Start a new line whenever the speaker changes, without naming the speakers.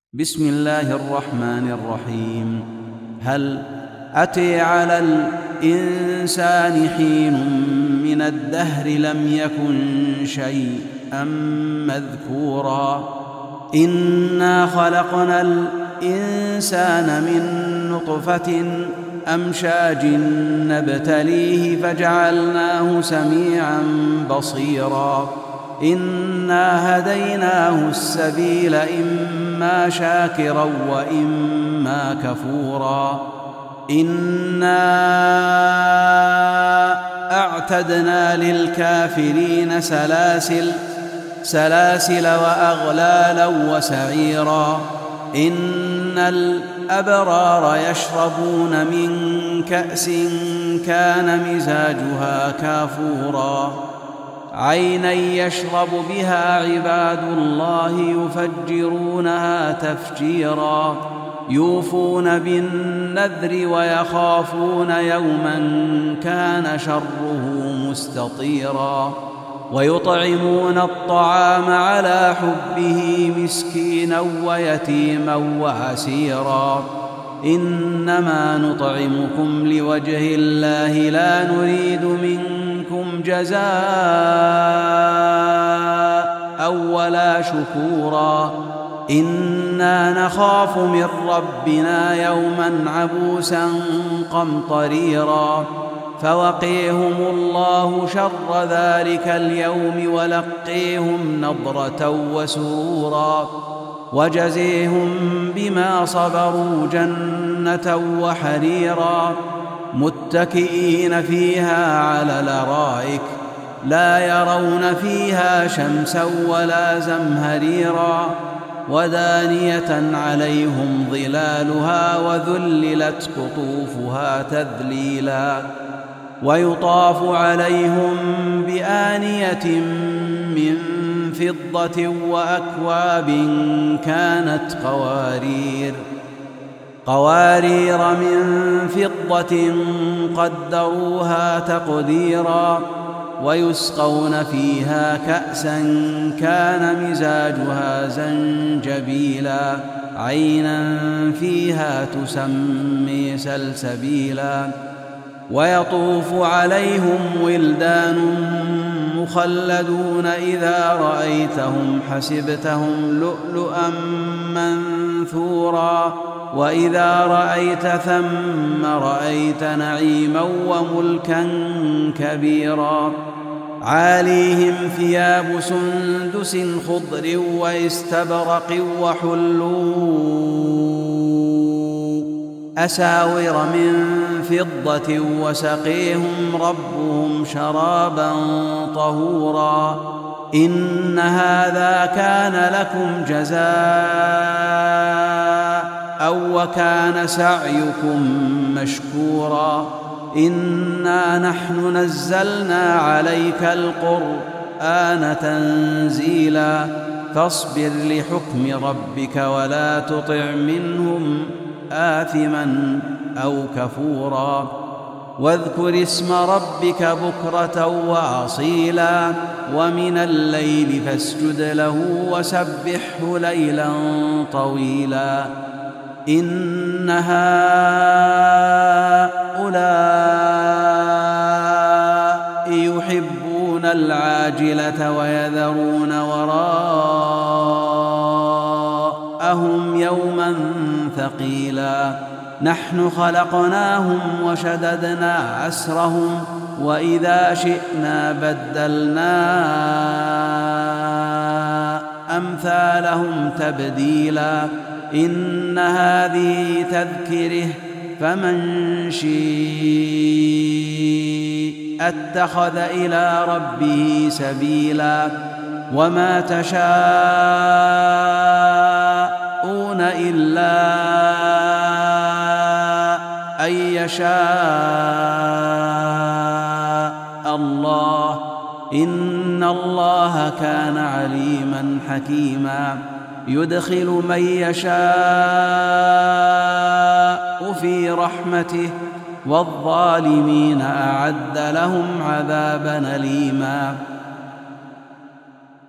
بسم الله الرحمن الرحيم. هل أتى على الإنسان حين من الدهر لم يكن شيئا مذكورا إنا خلقنا الإنسان من نطفة أمشاج نبتليه فجعلناه سميعا بصيرا إنا هديناه السبيل إما شاكرا وإما كفورا إنا أعتدنا للكافرين سلاسل وأغلالا وسعيرا إن الأبرار يشربون من كأس كان مزاجها كافورا عينا يشرب بها عباد الله يفجرونها تفجيرا يوفون بالنذر ويخافون يوما كان شره مستطيرا ويطعمون الطعام على حبه مسكينا ويتيما وعسيرا إنما نطعمكم لوجه الله لا نريد منكم جزاء ولا شكورا إنا نخاف من ربنا يوما عبوسا قمطريرا فوقيهم الله شر ذلك اليوم ولقيهم نضرة وسرورا وجزيهم بما صبروا جنة وحريرا متكئين فيها على الأرائك لا يرون فيها شمسا ولا زمهريرا ودانية عليهم ظلالها وذللت قطوفها تذليلا ويطاف عليهم بآنية من فضة وأكواب كانت قوارير من فضة قدروها تقديرا ويسقون فيها كأسا كان مزاجها زنجبيلا عينا فيها تسمي سلسبيلا ويطوف عليهم ولدان مخلدون إذا رأيتهم حسبتهم لؤلؤا منثورا وإذا رأيت ثم رأيت نعيما وملكا كبيرا عاليهم ثياب سندس خضر واستبرق وحلوا أساور من فضة وسقيهم ربهم شرابا طهورا إن هذا كان لكم جزاء وكان سعيكم مشكورا إنا نحن نزلنا عليك القرآن تنزيلا فاصبر لحكم ربك ولا تطع منهم آثما أو كفورا واذكر اسم ربك بكرة وأصيلا ومن الليل فاسجد له وسبحه ليلا طويلا إن هؤلاء يحبون العاجلة ويذرون وراءهم يوما ثقيلا نحن خلقناهم وشددنا عسرهم وإذا شئنا بدلنا أمثالهم تبديلا إن هذه تذكره فمن شيء اتخذ إلى ربه سبيلا وما تشاءون إلا أن يشاء الله إن الله كان عليما حكيما يدخل من يشاء في رحمته والظالمين أعد لهم عذابا أليما